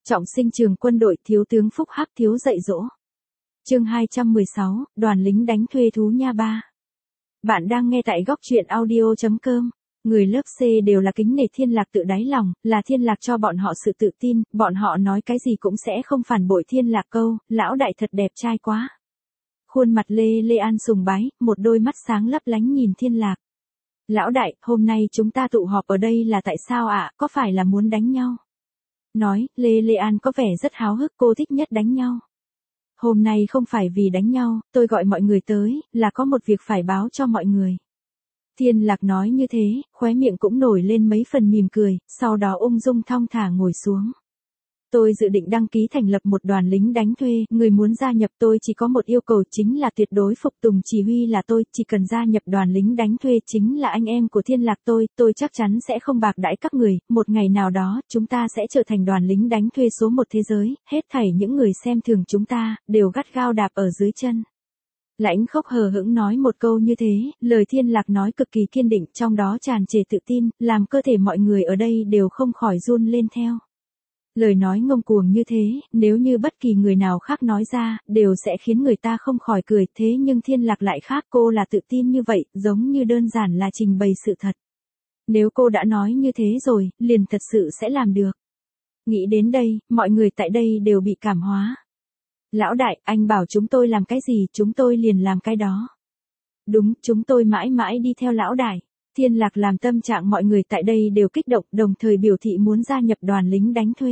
Trọng sinh trường quân đội, thiếu tướng Phúc Hắc thiếu dạy dỗ. Chương 216, đoàn lính đánh thuê thú nha ba. Bạn đang nghe tại góc truyện audio.com. Người lớp C đều là kính nể Thiên Lạc tự đáy lòng, là Thiên Lạc cho bọn họ sự tự tin, bọn họ nói cái gì cũng sẽ không phản bội Thiên Lạc câu, lão đại thật đẹp trai quá. Khuôn mặt Lê An sùng bái, một đôi mắt sáng lấp lánh nhìn Thiên Lạc. Lão đại, hôm nay chúng ta tụ họp ở đây là tại sao ạ, có phải là muốn đánh nhau? Nói, Lê An có vẻ rất háo hức, cô thích nhất đánh nhau. Hôm nay không phải vì đánh nhau, tôi gọi mọi người tới, là có một việc phải báo cho mọi người. Thiên Lạc nói như thế, khóe miệng cũng nổi lên mấy phần mỉm cười, sau đó ung dung thong thả ngồi xuống. Tôi dự định đăng ký thành lập một đoàn lính đánh thuê, người muốn gia nhập tôi chỉ có một yêu cầu chính là tuyệt đối phục tùng chỉ huy là tôi, chỉ cần gia nhập đoàn lính đánh thuê chính là anh em của Thiên Lạc tôi chắc chắn sẽ không bạc đãi các người, một ngày nào đó, chúng ta sẽ trở thành đoàn lính đánh thuê số 1 thế giới, hết thảy những người xem thường chúng ta, đều gắt gao đạp ở dưới chân. Lãnh Khốc hờ hững nói một câu như thế, lời Thiên Lạc nói cực kỳ kiên định, trong đó tràn trề tự tin, làm cơ thể mọi người ở đây đều không khỏi run lên theo. Lời nói ngông cuồng như thế, nếu như bất kỳ người nào khác nói ra, đều sẽ khiến người ta không khỏi cười, thế nhưng Thiên Lạc lại khác, cô là tự tin như vậy, giống như đơn giản là trình bày sự thật. Nếu cô đã nói như thế rồi, liền thật sự sẽ làm được. Nghĩ đến đây, mọi người tại đây đều bị cảm hóa. Lão đại, anh bảo chúng tôi làm cái gì, chúng tôi liền làm cái đó. Đúng, chúng tôi mãi mãi đi theo lão đại. Thiên Lạc làm tâm trạng mọi người tại đây đều kích động, đồng thời biểu thị muốn gia nhập đoàn lính đánh thuê.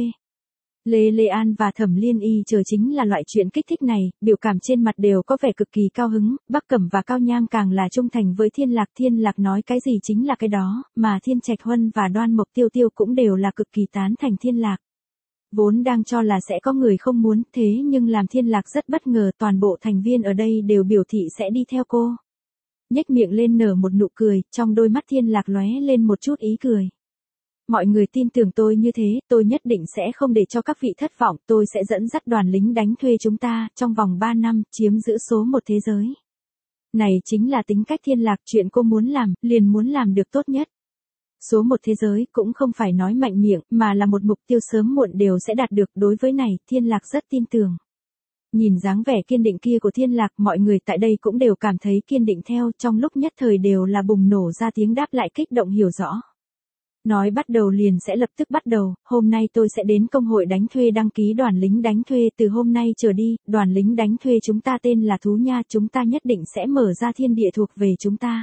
Lê An và Thẩm Liên Y chờ chính là loại chuyện kích thích này, biểu cảm trên mặt đều có vẻ cực kỳ cao hứng, Bắc Cẩm và Cao Nham càng là trung thành với Thiên Lạc nói cái gì chính là cái đó, mà Thiên Trạch Huân và Đoan Mộc Tiêu Tiêu cũng đều là cực kỳ tán thành Thiên Lạc. Vốn đang cho là sẽ có người không muốn, thế nhưng làm Thiên Lạc rất bất ngờ, toàn bộ thành viên ở đây đều biểu thị sẽ đi theo cô. Nhếch miệng lên nở một nụ cười, trong đôi mắt Thiên Lạc lóe lên một chút ý cười. Mọi người tin tưởng tôi như thế, tôi nhất định sẽ không để cho các vị thất vọng, tôi sẽ dẫn dắt đoàn lính đánh thuê chúng ta, trong vòng 3 năm, chiếm giữ số 1 thế giới. Này chính là tính cách Thiên Lạc, chuyện cô muốn làm, liền muốn làm được tốt nhất. Số 1 thế giới cũng không phải nói mạnh miệng, mà là một mục tiêu sớm muộn đều sẽ đạt được, đối với này, Thiên Lạc rất tin tưởng. Nhìn dáng vẻ kiên định kia của Thiên Lạc, mọi người tại đây cũng đều cảm thấy kiên định theo, trong lúc nhất thời đều là bùng nổ ra tiếng đáp lại kích động hiểu rõ. Nói bắt đầu liền sẽ lập tức bắt đầu, hôm nay tôi sẽ đến công hội đánh thuê đăng ký đoàn lính đánh thuê, từ hôm nay trở đi, đoàn lính đánh thuê chúng ta tên là Thú Nha, chúng ta nhất định sẽ mở ra thiên địa thuộc về chúng ta.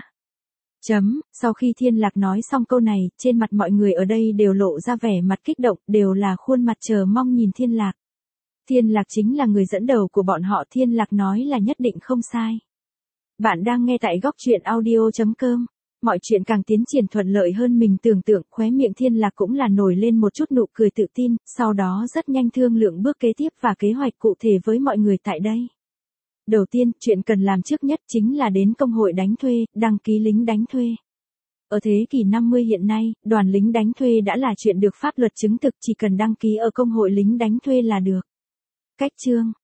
Sau khi Thiên Lạc nói xong câu này, trên mặt mọi người ở đây đều lộ ra vẻ mặt kích động, đều là khuôn mặt chờ mong nhìn Thiên Lạc. Thiên Lạc chính là người dẫn đầu của bọn họ, Thiên Lạc nói là nhất định không sai. Bạn đang nghe tại góc truyện audio.com. Mọi chuyện càng tiến triển thuận lợi hơn mình tưởng tượng, khóe miệng Thiên Lạc cũng là nổi lên một chút nụ cười tự tin, sau đó rất nhanh thương lượng bước kế tiếp và kế hoạch cụ thể với mọi người tại đây. Đầu tiên, chuyện cần làm trước nhất chính là đến công hội đánh thuê, đăng ký lính đánh thuê. Ở thế kỷ 50 hiện nay, đoàn lính đánh thuê đã là chuyện được pháp luật chứng thực, chỉ cần đăng ký ở công hội lính đánh thuê là được. Cách chương